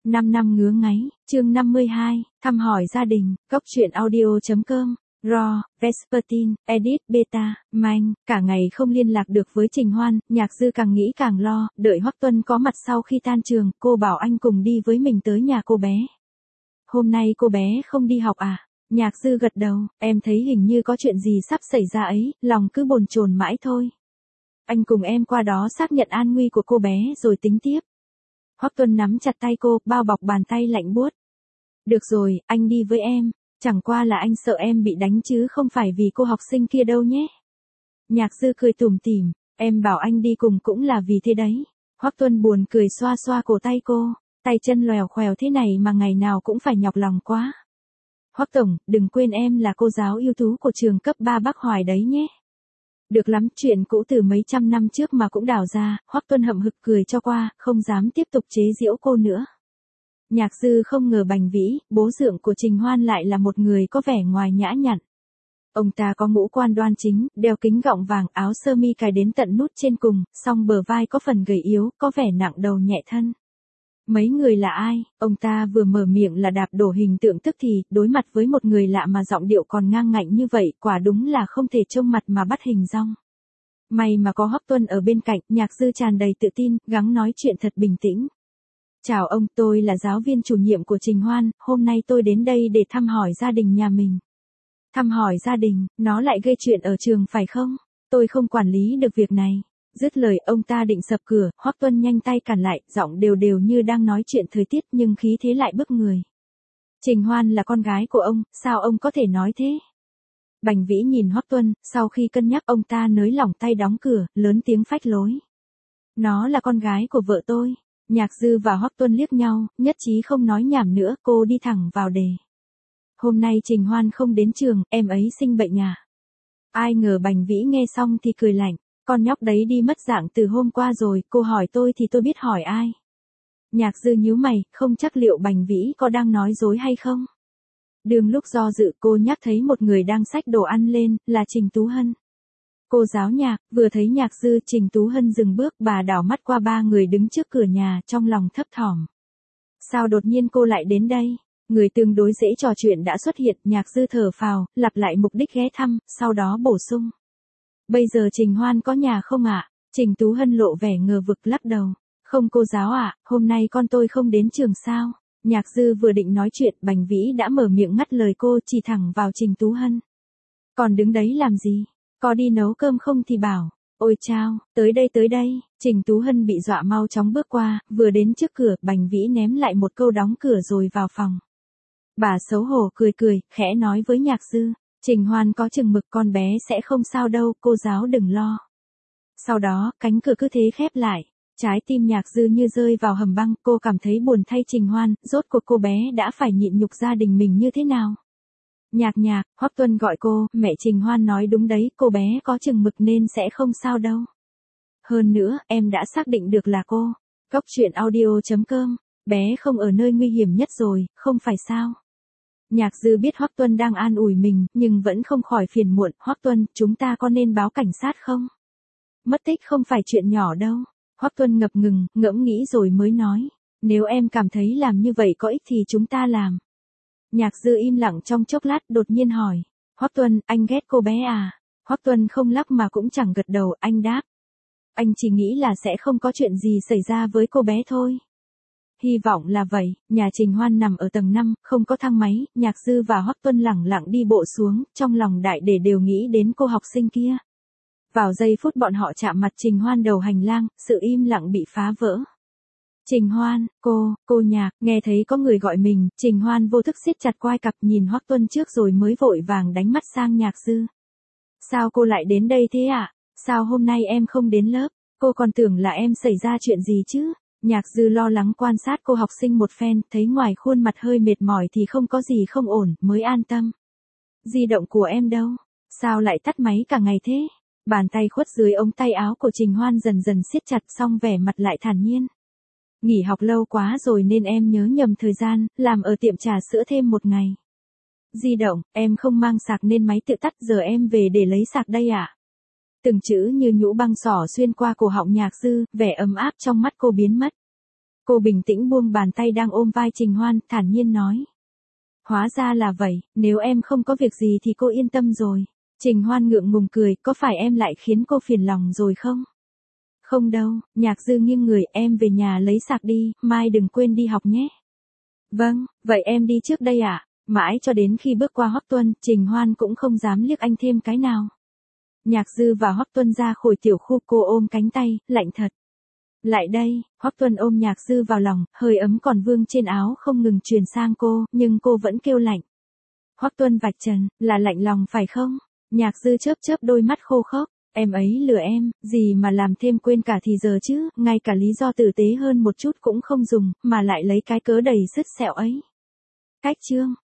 5 năm ngứa ngáy, chương 52, thăm hỏi gia đình, Cốc truyện audio.com, Raw, Vespertine, Edit, Beta, Manh, cả ngày không liên lạc được với Trình Hoan, Nhạc Dư càng nghĩ càng lo, đợi Hoắc Tuân có mặt sau khi tan trường, cô bảo anh cùng đi với mình tới nhà cô bé. Hôm nay cô bé không đi học à? Nhạc Dư gật đầu, em thấy hình như có chuyện gì sắp xảy ra ấy, lòng cứ bồn chồn mãi thôi. Anh cùng em qua đó xác nhận an nguy của cô bé rồi tính tiếp. Hoắc Tuân nắm chặt tay cô, bao bọc bàn tay lạnh buốt. Được rồi, anh đi với em, chẳng qua là anh sợ em bị đánh chứ không phải vì cô học sinh kia đâu nhé. Nhạc Dư cười tủm tỉm, em bảo anh đi cùng cũng là vì thế đấy. Hoắc Tuân buồn cười xoa xoa cổ tay cô, tay chân lèo khèo thế này mà ngày nào cũng phải nhọc lòng quá. Hoắc tổng, đừng quên em là cô giáo ưu tú của trường cấp 3 Bắc Hoài đấy nhé. Được lắm, chuyện cũ từ mấy trăm năm trước mà cũng đào ra, Hoắc Tuân hậm hực cười cho qua, không dám tiếp tục chế giễu cô nữa. Nhạc Dư không ngờ Bành Vĩ, bố dượng của Trình Hoan lại là một người có vẻ ngoài nhã nhặn. Ông ta có ngũ quan đoan chính, đeo kính gọng vàng, áo sơ mi cài đến tận nút trên cùng, song bờ vai có phần gầy yếu, có vẻ nặng đầu nhẹ thân. Mấy người là ai? Ông ta vừa mở miệng là đạp đổ hình tượng tức thì, đối mặt với một người lạ mà giọng điệu còn ngang ngạnh như vậy, quả đúng là không thể trông mặt mà bắt hình dong. May mà có Hoắc Tuân ở bên cạnh, Nhạc Dư tràn đầy tự tin, gắng nói chuyện thật bình tĩnh. Chào ông, tôi là giáo viên chủ nhiệm của Trình Hoan, hôm nay tôi đến đây để thăm hỏi gia đình nhà mình. Thăm hỏi gia đình, nó lại gây chuyện ở trường phải không? Tôi không quản lý được việc này. Dứt lời ông ta định sập cửa, Hoắc Tuân nhanh tay cản lại, giọng đều đều như đang nói chuyện thời tiết nhưng khí thế lại bức người. Trình Hoan là con gái của ông, sao ông có thể nói thế? Bành Vĩ nhìn Hoắc Tuân, sau khi cân nhắc ông ta nới lỏng tay đóng cửa, lớn tiếng phách lối. Nó là con gái của vợ tôi. Nhạc Dư và Hoắc Tuân liếc nhau, nhất trí không nói nhảm nữa, cô đi thẳng vào đề. Hôm nay Trình Hoan không đến trường, em ấy sinh bệnh à? Ai ngờ Bành Vĩ nghe xong thì cười lạnh. Con nhóc đấy đi mất dạng từ hôm qua rồi, cô hỏi tôi thì tôi biết hỏi ai. Nhạc Dư nhíu mày, không chắc liệu Bành Vĩ có đang nói dối hay không. Đường lúc do dự cô nhắc thấy một người đang xách đồ ăn lên, là Trình Tú Hân. Cô giáo Nhạc, vừa thấy Nhạc Dư, Trình Tú Hân dừng bước, bà đảo mắt qua ba người đứng trước cửa nhà, trong lòng thấp thỏm. Sao đột nhiên cô lại đến đây? Người tương đối dễ trò chuyện đã xuất hiện, Nhạc Dư thở phào, lặp lại mục đích ghé thăm, sau đó bổ sung. Bây giờ Trình Hoan có nhà không ạ? Trình Tú Hân lộ vẻ ngờ vực lắc đầu. Không cô giáo ạ, hôm nay con tôi không đến trường sao? Nhạc Dư vừa định nói chuyện, Bành Vĩ đã mở miệng ngắt lời cô, chỉ thẳng vào Trình Tú Hân. Còn đứng đấy làm gì? Có đi nấu cơm không thì bảo. Ôi chao, tới đây. Trình Tú Hân bị dọa mau chóng bước qua, vừa đến trước cửa, Bành Vĩ ném lại một câu đóng cửa rồi vào phòng. Bà xấu hổ cười, khẽ nói với Nhạc Dư. Trình Hoan có chừng mực, con bé sẽ không sao đâu, cô giáo đừng lo. Sau đó, cánh cửa cứ thế khép lại. Trái tim Nhạc Dư như rơi vào hầm băng, cô cảm thấy buồn thay Trình Hoan, rốt cuộc cô bé đã phải nhịn nhục gia đình mình như thế nào. Nhạc, Hoắc Tuân gọi cô, mẹ Trình Hoan nói đúng đấy, cô bé có chừng mực nên sẽ không sao đâu. Hơn nữa, em đã xác định được là cô. Cốc truyện audio.com, bé không ở nơi nguy hiểm nhất rồi, không phải sao. Nhạc Dư biết Hoắc Tuân đang an ủi mình, nhưng vẫn không khỏi phiền muộn. Hoắc Tuân, chúng ta có nên báo cảnh sát không? Mất tích không phải chuyện nhỏ đâu. Hoắc Tuân ngập ngừng, ngẫm nghĩ rồi mới nói. Nếu em cảm thấy làm như vậy có ích thì chúng ta làm. Nhạc Dư im lặng trong chốc lát, đột nhiên hỏi. Hoắc Tuân, anh ghét cô bé à? Hoắc Tuân không lắc mà cũng chẳng gật đầu, anh đáp. Anh chỉ nghĩ là sẽ không có chuyện gì xảy ra với cô bé thôi. Hy vọng là vậy. Nhà Trình Hoan nằm ở tầng 5, không có thang máy, Nhạc Dư và Hoắc Tuân lẳng lặng đi bộ xuống, trong lòng đại để đều nghĩ đến cô học sinh kia. Vào giây phút bọn họ chạm mặt Trình Hoan đầu hành lang, sự im lặng bị phá vỡ. Trình Hoan, cô Nhạc, nghe thấy có người gọi mình, Trình Hoan vô thức siết chặt quai cặp nhìn Hoắc Tuân trước rồi mới vội vàng đánh mắt sang Nhạc Dư. Sao cô lại đến đây thế ạ? Sao hôm nay em không đến lớp? Cô còn tưởng là em xảy ra chuyện gì chứ? Nhạc Dư lo lắng quan sát cô học sinh một phen, thấy ngoài khuôn mặt hơi mệt mỏi thì không có gì không ổn, mới an tâm. Di động của em đâu? Sao lại tắt máy cả ngày thế? Bàn tay khuất dưới ống tay áo của Trình Hoan dần dần siết chặt, xong vẻ mặt lại thản nhiên. Nghỉ học lâu quá rồi nên em nhớ nhầm thời gian, làm ở tiệm trà sữa thêm một ngày. Di động, em không mang sạc nên máy tự tắt, giờ em về để lấy sạc đây ạ. Từng chữ như nhũ băng xỏ xuyên qua cổ họng Nhạc Dư, vẻ ấm áp trong mắt cô biến mất. Cô bình tĩnh buông bàn tay đang ôm vai Trình Hoan, thản nhiên nói. Hóa ra là vậy, nếu em không có việc gì thì cô yên tâm rồi. Trình Hoan ngượng ngùng cười, có phải em lại khiến cô phiền lòng rồi không? Không đâu, Nhạc Dư nghiêng người, em về nhà lấy sạc đi, mai đừng quên đi học nhé. Vâng, vậy em đi trước đây ạ. Mãi cho đến khi bước qua Hoắc Tuân, Trình Hoan cũng không dám liếc anh thêm cái nào. Nhạc Dư và Hoắc Tuân ra khỏi tiểu khu, cô ôm cánh tay, lạnh thật. Lại đây, Hoắc Tuân ôm Nhạc Dư vào lòng, hơi ấm còn vương trên áo không ngừng truyền sang cô, nhưng cô vẫn kêu lạnh. Hoắc Tuân vạch trần, là lạnh lòng phải không? Nhạc Dư chớp chớp đôi mắt khô khốc, em ấy lừa em, gì mà làm thêm quên cả thì giờ chứ, ngay cả lý do tử tế hơn một chút cũng không dùng, mà lại lấy cái cớ đầy sứt sẹo ấy. Cách chương